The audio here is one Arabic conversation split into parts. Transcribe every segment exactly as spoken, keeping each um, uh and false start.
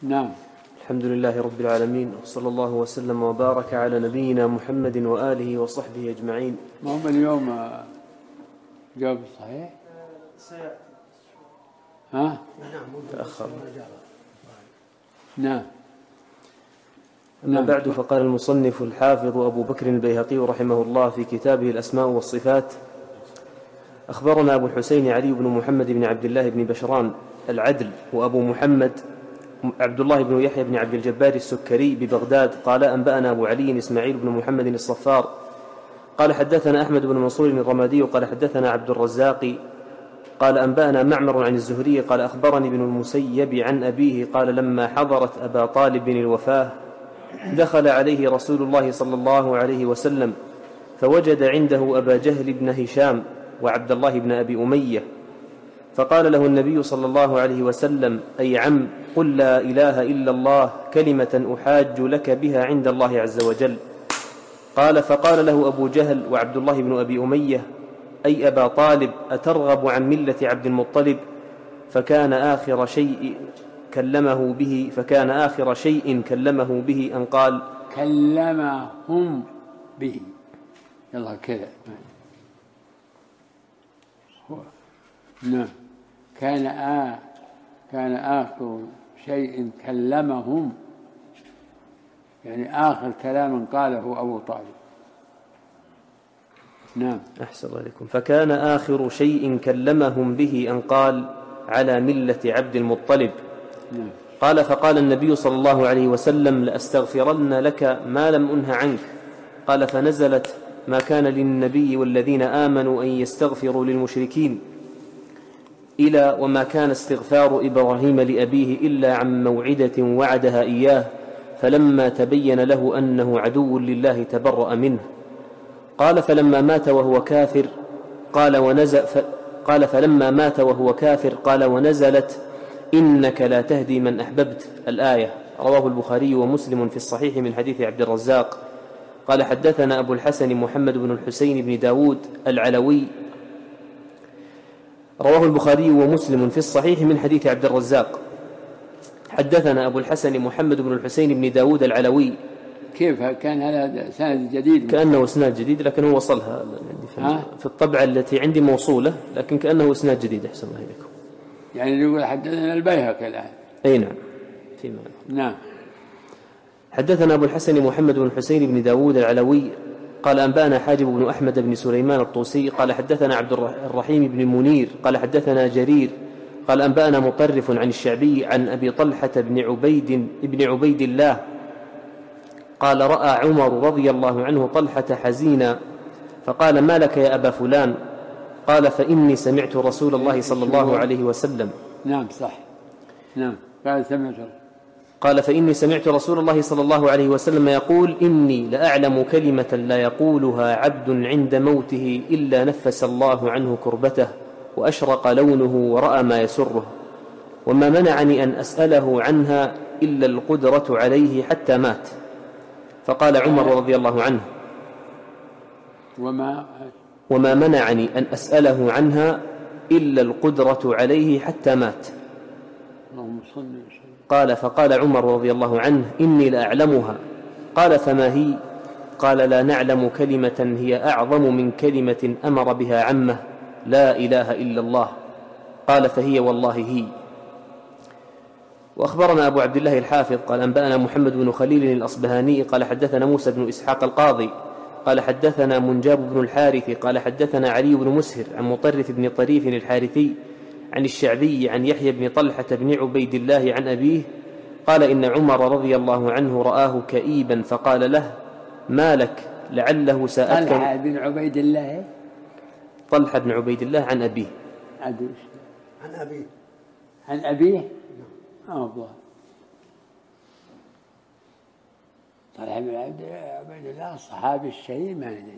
نعم. الحمد لله رب العالمين، وصلى الله وسلم وبارك على نبينا محمد وآله وصحبه أجمعين. ما هم اليوم جواب صحيح؟ ها؟ تأخر. نعم. أما نعم. بعد، فقال المصنف الحافظ أبو بكر البيهقي رحمه الله في كتابه الأسماء والصفات: أخبرنا أبو الحسين علي بن محمد بن عبد الله بن بشران العدل، وأبو محمد عبد الله بن يحيى بن عبد الجبار السكري ببغداد، قال أنبأنا أبو علي إسماعيل بن محمد الصفار قال حدثنا أحمد بن منصور الرمادي قال حدثنا عبد الرزاق قال أنبأنا معمر عن الزهري قال أخبرني ابن المسيب عن أبيه قال لما حضرت أبا طالب الوفاة دخل عليه رسول الله صلى الله عليه وسلم فوجد عنده أبا جهل بن هشام وعبد الله بن أبي أمية، فقال له النبي صلى الله عليه وسلم: أي عم، قل لا إله إلا الله كلمة أحاج لك بها عند الله عز وجل. قال فقال له أبو جهل وعبد الله بن أبي أمية: أي أبا طالب، أترغب عن ملة عبد المطلب؟ فكان آخر شيء كلمه به فكان آخر شيء كلمه به أن قال كلمهم به. يلا كذا. نعم. كان آ كان آخر شيء كلمهم، يعني آخر كلام قاله أبو طالب. نعم. أحسن الله عليكم. فكان آخر شيء كلمهم به أن قال: على ملة عبد المطلب. نعم. قال فقال النبي صلى الله عليه وسلم: لأستغفرن لك ما لم أنه عنك. قال فنزلت: ما كان للنبي والذين آمنوا أن يستغفروا للمشركين، إلى وما كان استغفار إبراهيم لأبيه إلا عن موعدة وعدها إياه فلما تبين له أنه عدو لله تبرأ منه. قال فلما مات وهو كافر قال ونزل ف... قال فلما مات وهو كافر قال ونزلت: إنك لا تهدي من أحببت، الآية. رواه البخاري ومسلم في الصحيح من حديث عبد الرزاق قال حدثنا أبو الحسن محمد بن الحسين بن داود العلوي. رواه البخاري ومسلم في الصحيح من حديث عبد الرزاق حدثنا أبو الحسن محمد بن الحسين بن داود العلوي. كيف كان هذا سند جديد؟ كأنه إسناد جديد، لكن هو وصلها في الطبعة التي عندي موصولة، لكن كأنه إسناد جديد. أحسن الله إليكم. يعني يقول حدثنا البيهقي الآن. أي نعم. فيما نعم. حدثنا أبو الحسن محمد بن الحسين بن داود العلوي قال أنبأنا حاجب بن أحمد بن سليمان الطوسي قال حدثنا عبد الرحيم بن منير قال حدثنا جرير قال أنبأنا مطرف عن الشعبي عن أبي طلحة بن عبيد بن عبيد الله قال رأى عمر رضي الله عنه طلحة حزينا فقال: ما لك يا أبا فلان؟ قال: فإني سمعت رسول الله صلى الله عليه وسلم. نعم صح. نعم. قال سمعت قال فإني سمعت رسول الله صلى الله عليه وسلم يقول: إني لأعلم كلمة لا يقولها عبد عند موته إلا نفس الله عنه كربته وأشرق لونه ورأى ما يسره، وما منعني أن أسأله عنها إلا القدرة عليه حتى مات. فقال عمر رضي الله عنه: وما, وما منعني أن أسأله عنها إلا القدرة عليه حتى مات. قال فقال عمر رضي الله عنه: إني لأعلمها. قال فما هي؟ قال: لا نعلم كلمة هي أعظم من كلمة أمر بها عمه: لا إله إلا الله. قال فهي والله هي. وأخبرنا أبو عبد الله الحافظ قال أنبأنا محمد بن خليل الأصبهاني قال حدثنا موسى بن إسحاق القاضي قال حدثنا منجاب بن الحارث قال حدثنا علي بن مسهر عن مطرف بن طريف الحارثي عن الشعبي عن يحيى بن طلحة بن عبيد الله عن أبيه قال: إن عمر رضي الله عنه رآه كئيبا فقال له: ما لك؟ لعله سألك. طلحة بن عبيد الله طلحة بن عبيد الله عن أبيه عن أبيه عن أبيه آه الله. طلحة بن عبيد الله الصحابي الشهير ما ندري.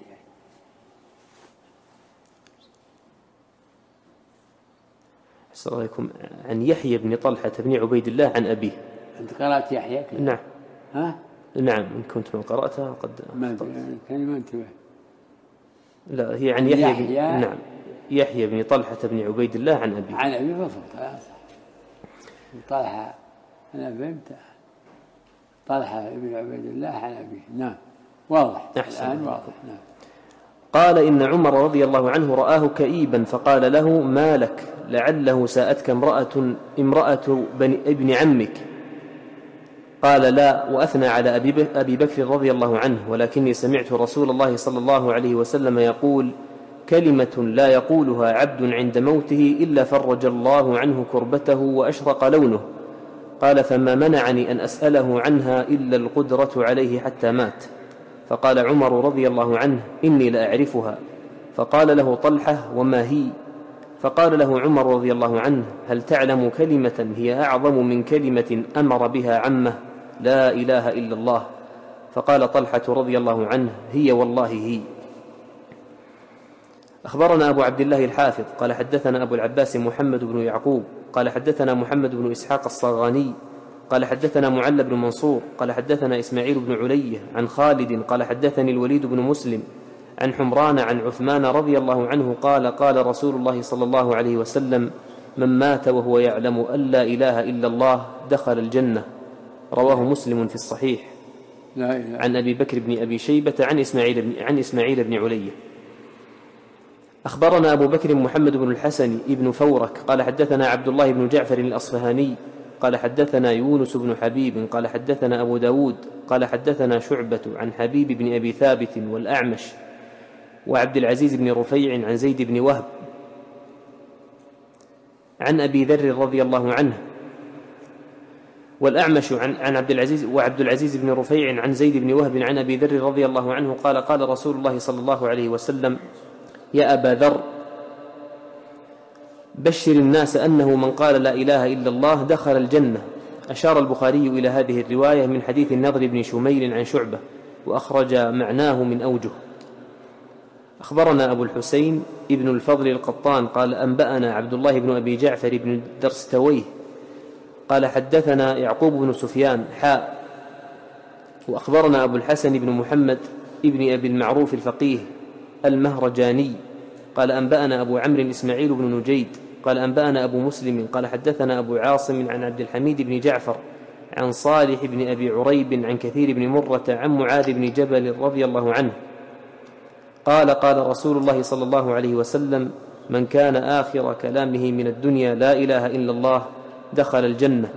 السلام عليكم. عن يحيى بن طلحة بن عبيد الله عن أبيه. أنت قرأت يحيى كده؟ نعم. ها؟ نعم إن كنت ما قرأتها قد ما كان ما انتبه. لا هي عن يحيى, يحيى بن... نعم يحيى بن طلحة بن عبيد الله عن أبيه. عن أبيه مفروض خلاص. طلحة أنا فهمت. طلحة بن عبيد الله عن أبيه. نعم واضح الآن واضح. نعم. قال إن عمر رضي الله عنه رآه كئيبا فقال له ما لك؟ لعله ساءتك امرأة, امرأة ابن عمك. قال لا، وأثنى على أبي بكر رضي الله عنه، ولكني سمعت رسول الله صلى الله عليه وسلم يقول كلمة لا يقولها عبد عند موته إلا فرج الله عنه كربته وأشرق لونه. قال فما منعني أن أسأله عنها إلا القدرة عليه حتى مات. فقال عمر رضي الله عنه إني لأعرفها. فقال له طلحة وما هي؟ فقال له عمر رضي الله عنه هل تعلم كلمة هي أعظم من كلمة أمر بها عمه لا إله إلا الله؟ فقال طلحة رضي الله عنه هي والله هي. أخبرنا أبو عبد الله الحافظ قال حدثنا أبو العباس محمد بن يعقوب قال حدثنا محمد بن إسحاق الصاغاني قال حدثنا معل بن منصور قال حدثنا إسماعيل بن علية عن خالد قال حدثني الوليد بن مسلم عن حمران عن عثمان رضي الله عنه قال قال رسول الله صلى الله عليه وسلم من مات وهو يعلم أن لا إله إلا الله دخل الجنة. رواه مسلم في الصحيح. لا إله. عن أبي بكر بن أبي شيبة عن إسماعيل بن, عن إسماعيل بن علية. أخبرنا أبو بكر محمد بن الحسن ابن فورك قال حدثنا عبد الله بن جعفر الأصفهاني قال حدثنا يونس بن حبيب قال حدثنا أبو داود قال حدثنا شعبة عن حبيب بن أبي ثابت والأعمش وعبد العزيز بن رفيع عن زيد بن وهب عن أبي ذر رضي الله عنه والأعمش عن, عن عبد العزيز وعبد العزيز بن رفيع عن زيد بن وهب عن أبي ذر رضي الله عنه قال قال رسول الله صلى الله عليه وسلم يا أبا ذر بشر الناس أنه من قال لا إله إلا الله دخل الجنة. أشار البخاري إلى هذه الرواية من حديث النضر بن شميل عن شعبة وأخرج معناه من أوجه. أخبرنا أبو الحسين ابن الفضل القطان قال أنبأنا عبد الله بن أبي جعفر بن درستويه قال حدثنا يعقوب بن سفيان حاء وأخبرنا أبو الحسن بن محمد ابن أبي المعروف الفقيه المهرجاني قال أنبأنا أبو عمرو إسماعيل بن نجيد قال أنبأنا أبو مسلم قال حدثنا أبو عاصم عن عبد الحميد بن جعفر عن صالح بن أبي عريب عن كثير بن مرة عن معاذ بن جبل رضي الله عنه قال قال رسول الله صلى الله عليه وسلم من كان آخر كلامه من الدنيا لا إله إلا الله دخل الجنة.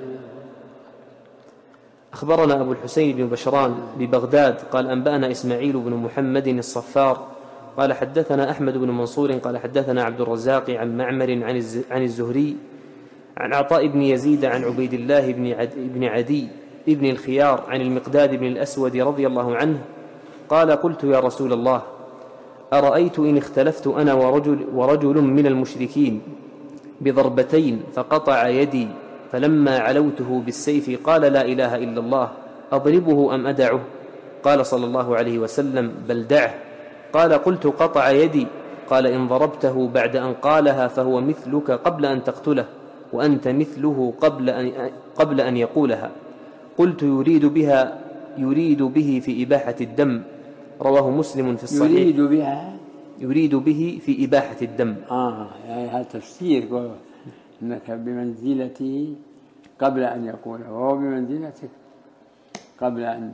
أخبرنا أبو الحسين بن بشران ببغداد قال أنبأنا إسماعيل بن محمد الصفار قال حدثنا أحمد بن منصور قال حدثنا عبد الرزاق عن معمر عن الزهري عن عطاء بن يزيد عن عبيد الله بن عدي ابن الخيار عن المقداد بن الأسود رضي الله عنه قال قلت يا رسول الله أرأيت إن اختلفت أنا ورجل, ورجل من المشركين بضربتين فقطع يدي فلما علوته بالسيف قال لا إله إلا الله أضربه أم أدعه؟ قال صلى الله عليه وسلم بل دعه. قال قلت قطع يدي قال إن ضربته بعد أن قالها فهو مثلك قبل أن تقتله وأنت مثله قبل أن, قبل أن يقولها. قلت يريد بها يريد به في إباحة الدم. رواه مسلم في الصحيح. يريد بها يريد به في إباحة الدم. آه يعني هذا تفسير أنك بمنزلته قبل أن يقوله وهو بمنزلتك قبل أن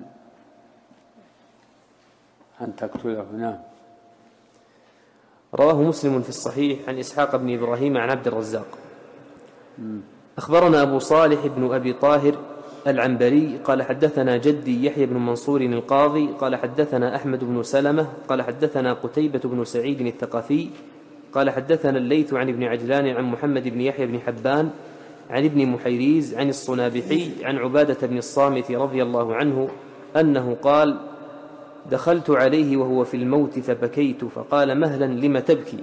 أن تقتله. نعم. رواه مسلم في الصحيح عن إسحاق بن إبراهيم عن عبد الرزاق. أخبرنا أبو صالح بن أبي طاهر العنبري قال حدثنا جدي يحيى بن منصور القاضي قال حدثنا أحمد بن سلمة قال حدثنا قتيبة بن سعيد الثقفي قال حدثنا الليث عن ابن عجلان عن محمد بن يحيى بن حبان عن ابن محيريز عن الصنابحي عن عبادة بن الصامت رضي الله عنه أنه قال دخلت عليه وهو في الموت فبكيت فقال مهلا لم تبكي؟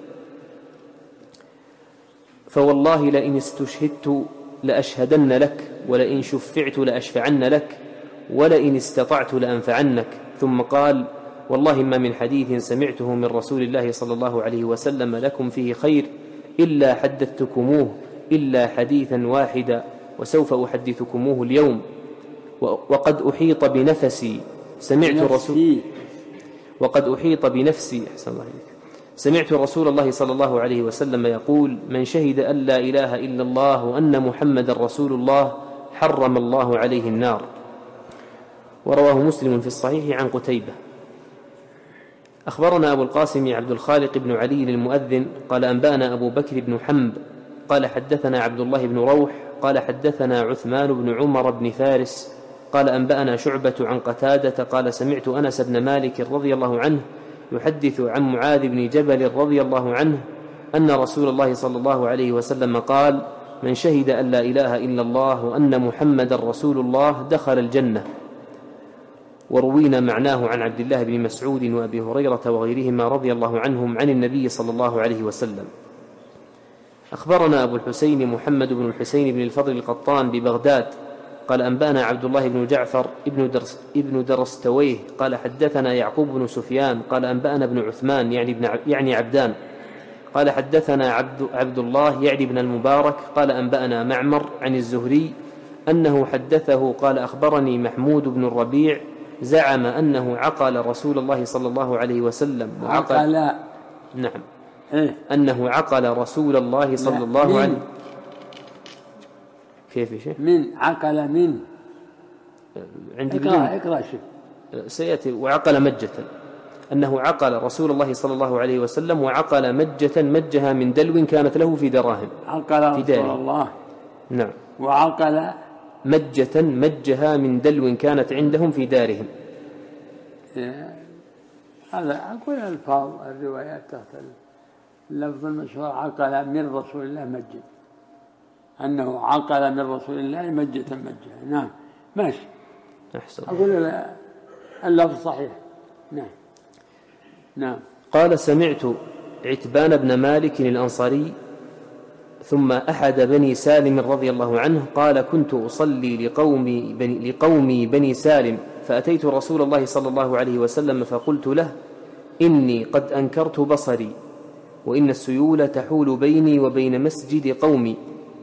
فوالله لئن استشهدت لأشهدن لك ولئن شفعت لأشفعن لك ولئن استطعت لأنفعنك. ثم قال والله ما من حديث سمعته من رسول الله صلى الله عليه وسلم لكم فيه خير إلا حدثتكموه إلا حديثا واحدا وسوف أحدثكموه اليوم وقد أحيط بنفسي سمعت رسول وقد أحيط بنفسي أحسن الله عليك سمعت رسول الله صلى الله عليه وسلم يقول من شهد أن لا إله إلا الله وأن محمد رسول الله حرم الله عليه النار. ورواه مسلم في الصحيح عن قتيبة. أخبرنا أبو القاسم عبد الخالق بن علي المؤذن قال أنبأنا أبو بكر بن حنب قال حدثنا عبد الله بن روح قال حدثنا عثمان بن عمر بن فارس قال أنبأنا شعبة عن قتادة قال سمعت أنس بن مالك رضي الله عنه يحدث عن معاذ بن جبل رضي الله عنه أن رسول الله صلى الله عليه وسلم قال: من شهد أن لا إله إلا الله وأن محمد رسول الله دخل الجنة. وروينا معناه عن عبد الله بن مسعود وأبي هريرة وغيرهما رضي الله عنهم عن النبي صلى الله عليه وسلم. أخبرنا أبو الحسين محمد بن الحسين بن الفضل القطان ببغداد قال أنبأنا عبد الله بن جعفر ابن, درس ابن درستويه قال حدثنا يعقوب بن سفيان قال أنبأنا ابن عثمان يعني, ابن يعني عبدان قال حدثنا عبد, عبد الله يعني ابن المبارك قال أنبأنا معمر عن الزهري أنه حدثه قال أخبرني محمود بن الربيع زعم أنه عقل رسول الله صلى الله عليه وسلم وعقل عقل نعم إيه؟ أنه عقل رسول الله صلى الله عليه كيف يا شيخ؟ من عقل من عندي اقرأ اقرأ شيخ سيأتي وعقل مجة أنه عقل رسول الله صلى الله عليه وسلم وعقل مجة مجها من دلو كانت له في دراهم عقل رسول الله نعم وعقل مجة مجها من دلو كانت عندهم في دارهم. هذا كل الفاظ الروايات تحت اللفظ المشهور عقل من رسول الله مجة أنه عقل من رسول الله مجة مجة. نعم ماشي أحسن. أقول اللفظ صحيح. نعم نعم. قال سمعت عتبان بن مالك الأنصاري ثم أحد بني سالم رضي الله عنه قال كنت أصلي لقومي بني, لقومي بني سالم فأتيت رسول الله صلى الله عليه وسلم فقلت له إني قد أنكرت بصري وإن السيول تحول بيني وبين مسجد قومي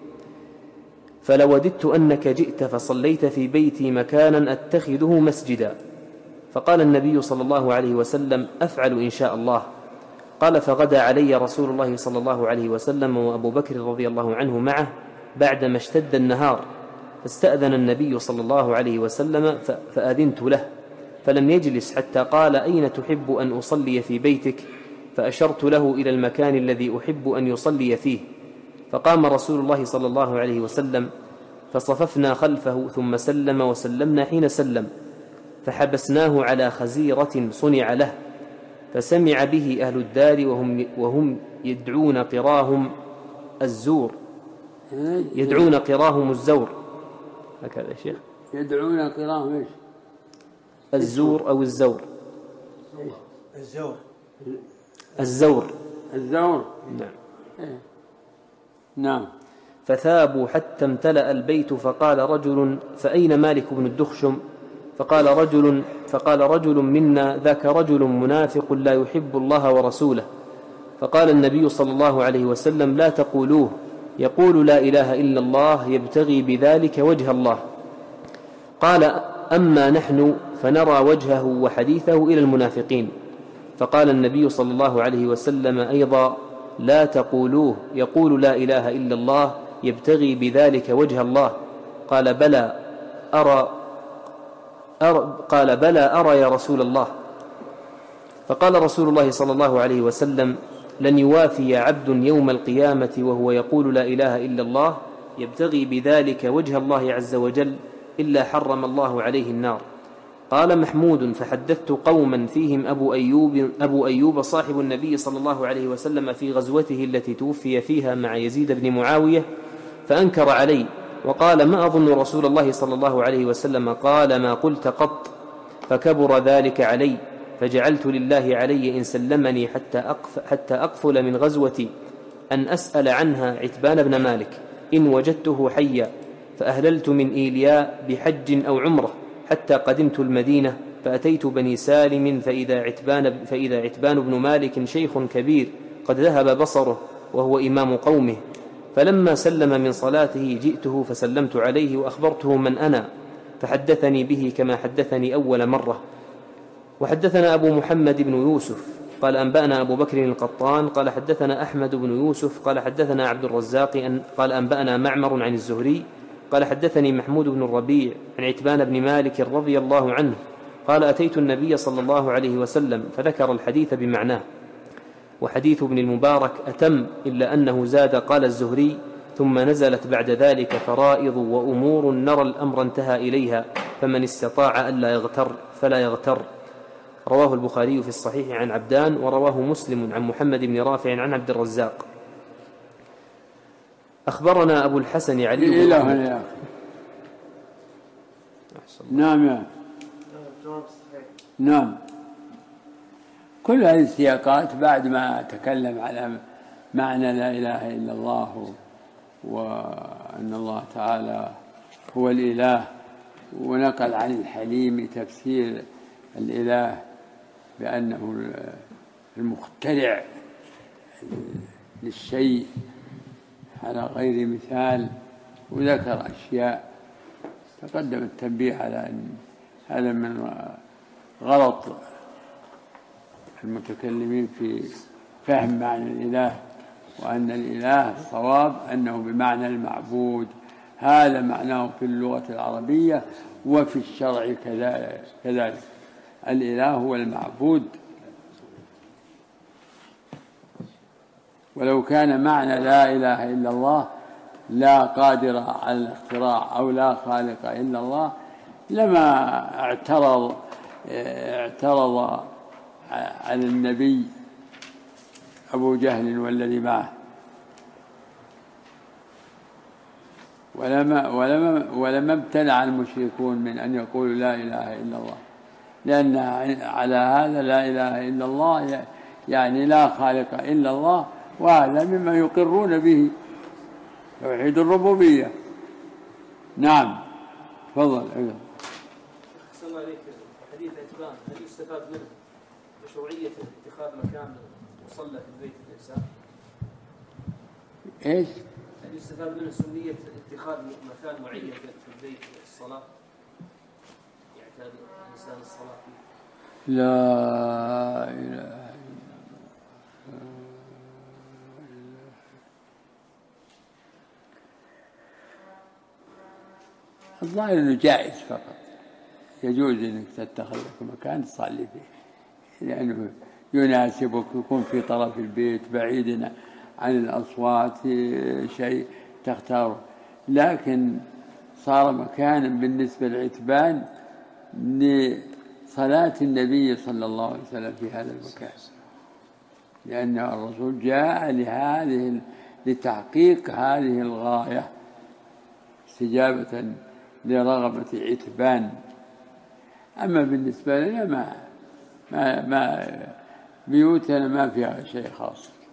فلوددت أنك جئت فصليت في بيتي مكانا أتخذه مسجدا. فقال النبي صلى الله عليه وسلم أفعل إن شاء الله. قال فغدا علي رسول الله صلى الله عليه وسلم وأبو بكر رضي الله عنه معه بعدما اشتد النهار فاستأذن النبي صلى الله عليه وسلم فأذنت له فلم يجلس حتى قال أين تحب أن أصلي في بيتك؟ فأشرت له إلى المكان الذي أحب أن يصلي فيه. فقام رسول الله صلى الله عليه وسلم فصففنا خلفه ثم سلم وسلمنا حين سلم فحبسناه على خزيرة صنع له فسمع به أهل الدار وهم, وهم يدعون قراهم الزور يدعون قراهم الزور هكذا يا شيخ يدعون قراهم إيش؟ الزور أو الزور الزور الزور الزور نعم إيه؟ نعم. فثابوا حتى امتلأ البيت فقال رجل فأين مالك بن الدخشم؟ فقال رجل فقال رجل منا ذاك رجل منافق لا يحب الله ورسوله. فقال النبي صلى الله عليه وسلم لا تقولوه يقول لا إله إلا الله يبتغي بذلك وجه الله. قال أما نحن فنرى وجهه وحديثه إلى المنافقين. فقال النبي صلى الله عليه وسلم أيضا لا تقولوه يقول لا إله إلا الله يبتغي بذلك وجه الله. قال بلى أرى أرى قال بلى أرى يا رسول الله. فقال رسول الله صلى الله عليه وسلم لن يوافي عبد يوم القيامة وهو يقول لا إله إلا الله يبتغي بذلك وجه الله عز وجل إلا حرم الله عليه النار. قال محمود فحدثت قوما فيهم أبو أيوب, أبو أيوب صاحب النبي صلى الله عليه وسلم في غزوته التي توفي فيها مع يزيد بن معاوية فأنكر علي وقال ما أظن رسول الله صلى الله عليه وسلم قال ما قلت قط. فكبر ذلك علي فجعلت لله علي إن سلمني حتى, أقف حتى أقفل من غزوتي أن أسأل عنها عتبان بن مالك إن وجدته حيا. فأهللت من إيلياء بحج أو عمره حتى قدمت المدينة فأتيت بني سالم فإذا عتبان, فإذا عتبان بن مالك شيخ كبير قد ذهب بصره وهو إمام قومه. فلما سلم من صلاته جئته فسلمت عليه وأخبرته من أنا فحدثني به كما حدثني أول مرة. وحدثنا أبو محمد بن يوسف قال أنبأنا أبو بكر القطان قال حدثنا أحمد بن يوسف قال حدثنا عبد الرزاق قال أنبأنا معمر عن الزهري قال حدثني محمود بن الربيع عن عتبان بن مالك رضي الله عنه قال أتيت النبي صلى الله عليه وسلم فذكر الحديث بمعناه. وحديث ابن المبارك أتم إلا أنه زاد قال الزهري ثم نزلت بعد ذلك فرائض وأمور نرى الأمر انتهى إليها فمن استطاع ألا يغتر فلا يغتر. رواه البخاري في الصحيح عن عبدان، ورواه مسلم عن محمد بن رافع عن عبد الرزاق. أخبرنا أبو الحسن علي إلى هنا. نعم يا. نعم. كل هذه السياقات بعد ما تكلم على معنى لا إله إلا الله وأن الله تعالى هو الإله، ونقل عن الحليم تفسير الإله بأنه المخترع للشيء على غير مثال، وذكر أشياء تقدم التنبيه على أن هذا من غلط المتكلمين في فهم معنى الإله، وأن الإله الصواب أنه بمعنى المعبود، هذا معناه في اللغة العربية وفي الشرع كذلك. الإله هو المعبود. ولو كان معنى لا إله إلا الله لا قادر على الاختراع أو لا خالق إلا الله لما اعترض اعترض على النبي أبو جهل والذي معه، ولما ولما ولما امتنع المشركون من أن يقولوا لا إله إلا الله، لأن على هذا لا إله إلا الله يعني لا خالق إلا الله، وهذا مما يقرون به توحيد الربوبية. نعم تفضل. أحسن الله عليك. حديث عتبان هل يستفاد منه مشروعية اتخاذ مكان مصلى في البيت الإنسان؟ إيش؟ هل يستفاد منه سنية اتخاذ مكان معين في البيت الصلاة يعتاد الإنسان الصلاة فيه؟ لا إله الظاهر أنه جائز فقط، يجوز أنك تتخذ لك مكان تصلي فيه لأنه يناسبك، يكون في طرف البيت بعيد عن الأصوات شيء تختاره، لكن صار مكانا بالنسبة للعتبان لصلاة النبي صلى الله عليه وسلم في هذا المكان، لأن الرسول جاء لهذه لتحقيق هذه الغاية استجابة لرغبة عتبان. أما بالنسبة لنا ما ما ما بيوتنا ما فيها شيء خاص.